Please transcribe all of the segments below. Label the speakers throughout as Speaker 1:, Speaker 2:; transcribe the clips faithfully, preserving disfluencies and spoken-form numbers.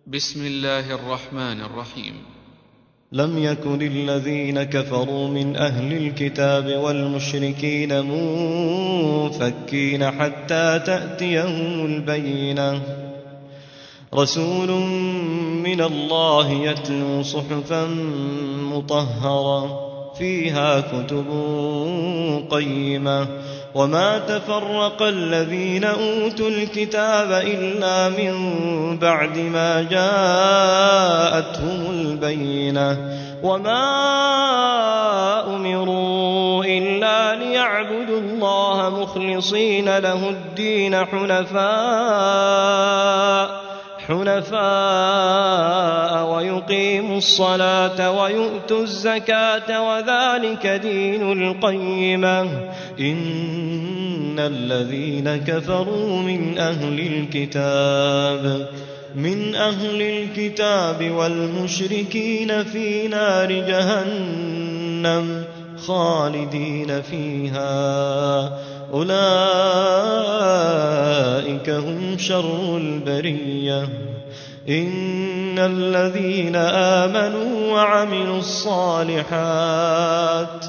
Speaker 1: بسم الله الرحمن الرحيم.
Speaker 2: لم يكن الذين كفروا من أهل الكتاب والمشركين منفكين حتى تأتيهم البينة، رسول من الله يتلو صحفا مطهرة فيها كتب قيمة، وما تفرق الذين أوتوا الكتاب إلا من بعد ما جاءتهم البينة، وما أمروا إلا ليعبدوا الله مخلصين له الدين حنفاء حنفاء ويقيموا الصلاة ويؤتوا الزكاة وذلك دين القيمة. إن الذين كفروا من أهل الكتاب من أهل الكتاب والمشركين في نار جهنم خالدين فيها، أولئك هم شر البرية. إن الذين آمنوا وعملوا الصالحات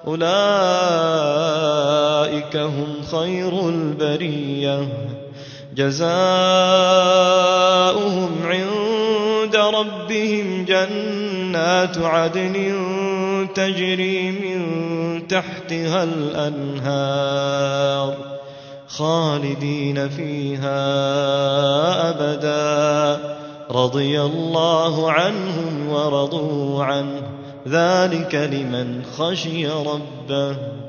Speaker 2: أولئك هم خير البرية، جزاؤهم عند ربهم جنات عدن تجري من تحتها الأنهار خالدين فيها أبدا، رضي الله عنهم ورضوا عنه، ذلك لمن خشي ربه.